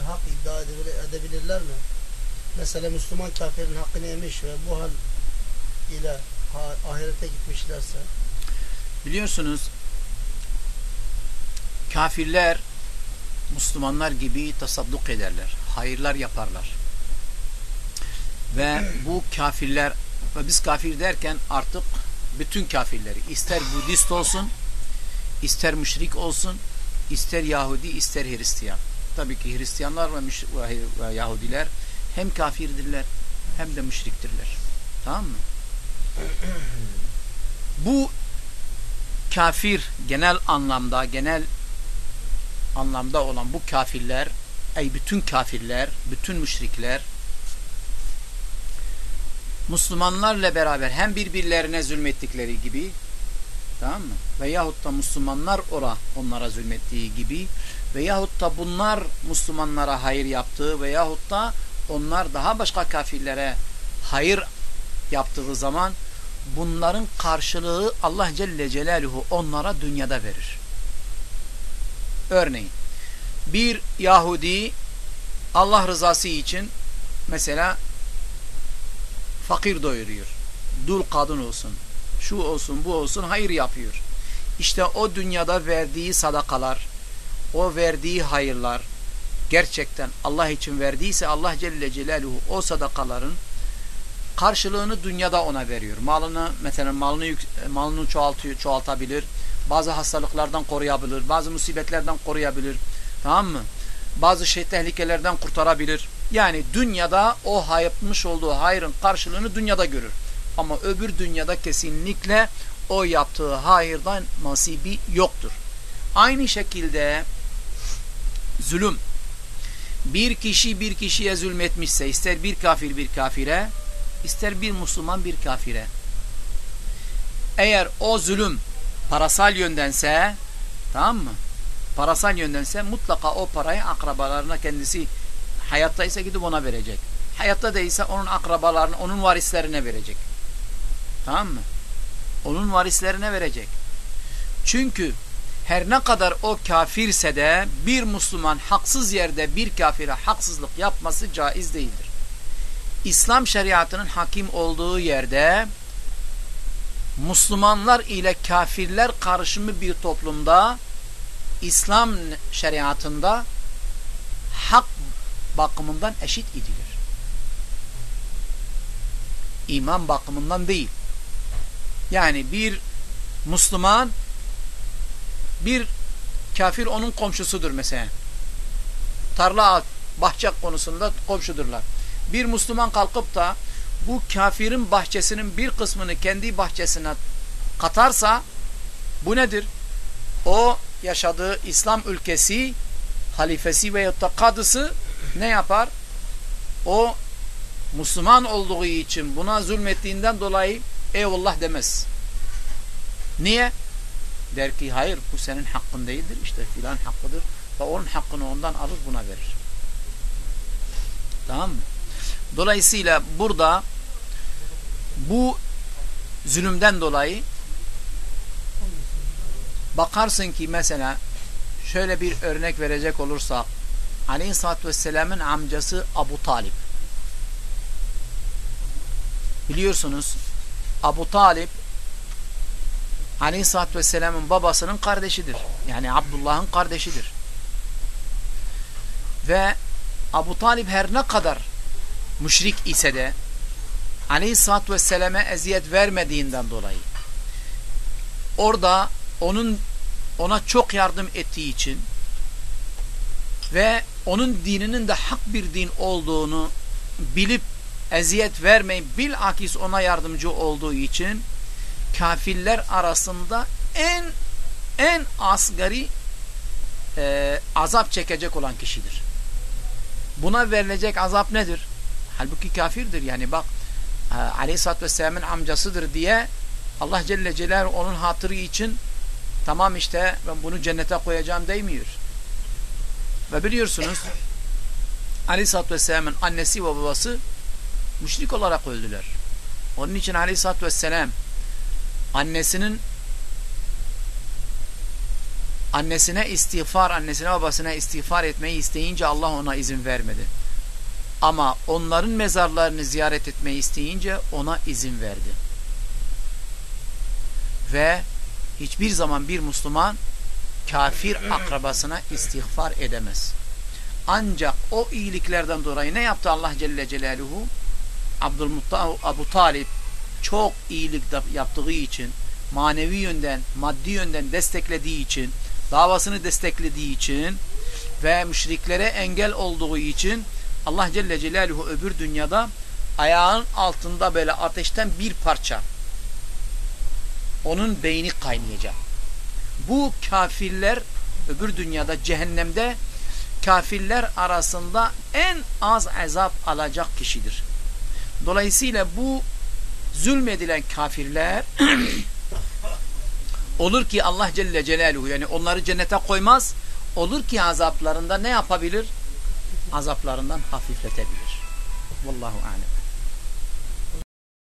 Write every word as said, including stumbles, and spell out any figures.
hak iddia edebilirler mi? Mesela Müslüman kafirin hakkını yemiş ve bu hal ile ahirete gitmişlerse. Biliyorsunuz kafirler Müslümanlar gibi tasadduk ederler. Hayırlar yaparlar. Ve bu kafirler, ve biz kafir derken artık bütün kafirleri, ister Budist olsun, ister müşrik olsun, ister Yahudi, ister Hristiyan. Tabii ki Hristiyanlar ve, ve Yahudiler hem kafirdirler hem de müşriktirler. Tamam mı? Bu kafir genel anlamda, genel anlamda olan bu kafirler, ey bütün kafirler, bütün müşrikler Müslümanlarla beraber hem birbirlerine zulmettikleri gibi, tamam mı? Veyahut da Müslümanlar ora onlara zulmettiği gibi, veyahut da bunlar Müslümanlara hayır yaptığı, veyahut da onlar daha başka kafirlere hayır yaptığı zaman bunların karşılığı Allah Celle Celaluhu onlara dünyada verir. Örneğin bir Yahudi Allah rızası için mesela fakir doyuruyor. Dul kadın olsun, şu olsun, bu olsun, hayır yapıyor. İşte o dünyada verdiği sadakalar, o verdiği hayırlar gerçekten Allah için verdiyse Allah Celle Celaluhu o sadakaların karşılığını dünyada ona veriyor. Malını mesela malını malını çoğaltıyor, çoğaltabilir. Bazı hastalıklardan koruyabilir, bazı musibetlerden koruyabilir. Tamam mı? Bazı şey tehlikelerden kurtarabilir. Yani dünyada o yapmış olduğu hayrın karşılığını dünyada görür. Ama öbür dünyada kesinlikle o yaptığı hayırdan nasibi yoktur. Aynı şekilde zulüm. Bir kişi bir kişiye zulmetmişse, ister bir kafir bir kafire, ister bir Müslüman bir kafire. Eğer o zulüm parasal yöndense, tamam mı? Parasal yöndense mutlaka o parayı akrabalarına, kendisi hayattaysa gidip ona verecek. Hayatta değilse onun akrabalarına, onun varislerine verecek. Tamam mı? Onun varislerine verecek. Çünkü her ne kadar o kafirse de bir Müslüman haksız yerde bir kafire haksızlık yapması caiz değildir. İslam şeriatının hakim olduğu yerde Müslümanlar ile kafirler karışımı bir toplumda İslam şeriatında hak bakımından eşit edilir. İman bakımından değil. Yani bir Müslüman bir kafir onun komşusudur mesela. Tarla, bahçe konusunda komşudurlar. Bir Müslüman kalkıp da bu kafirin bahçesinin bir kısmını kendi bahçesine katarsa bu nedir? O yaşadığı İslam ülkesi halifesi veyahut da kadısı ne yapar? O Müslüman olduğu için buna zulmettiğinden dolayı eyvallah demez. Niye? Der ki hayır bu senin hakkın değildir. İşte filan hakkıdır. Ve onun hakkını ondan alır buna verir. Tamam mı? Dolayısıyla burada bu zulümden dolayı bakarsın ki mesela şöyle bir örnek verecek olursak Aleyhisselatü Vesselam'ın amcası Abu Talib. Biliyorsunuz Abu Talib Aleyhisselatü Vesselam'ın babasının kardeşidir. Yani Abdullah'ın kardeşidir. Ve Abu Talib her ne kadar müşrik ise de Aleyhisselatü Vesselam'a eziyet vermediğinden dolayı orada onun ona çok yardım ettiği için ve onun dininin de hak bir din olduğunu bilip eziyet vermeyip bilakis ona yardımcı olduğu için kafirler arasında en en asgari e, azap çekecek olan kişidir. Buna verilecek azap nedir? Halbuki kafirdir. Yani bak Aleyhisselatü Vesselam'ın amcasıdır diye Allah Celle Celaluhu onun hatırı için tamam işte ben bunu cennete koyacağım demiyor. Ve biliyorsunuz Aleyhisselatü Vesselam'ın annesi ve babası müşrik olarak öldüler. Onun için Aleyhisselatü Vesselam annesinin Annesine istiğfar, annesine babasına istiğfar etmeyi isteyince Allah ona izin vermedi. Ama onların mezarlarını ziyaret etmeyi isteyince ona izin verdi. Ve hiçbir zaman bir Müslüman kafir akrabasına istiğfar edemez. Ancak o iyiliklerden dolayı ne yaptı Allah Celle Celaluhu? Abdülmuttalib, Abu Talib çok iyilik yaptığı için, manevi yönden, maddi yönden desteklediği için, davasını desteklediği için ve müşriklere engel olduğu için Allah Celle Celaluhu öbür dünyada ayağın altında böyle ateşten bir parça onun beyni kaynayacak. Bu kafirler öbür dünyada cehennemde kafirler arasında en az azap alacak kişidir. Dolayısıyla bu zulmedilen kafirler olur ki Allah Celle Celaluhu yani onları cennete koymaz, olur ki azaplarında ne yapabilir? Azaplarından hafifletebilir. Vallahu alem.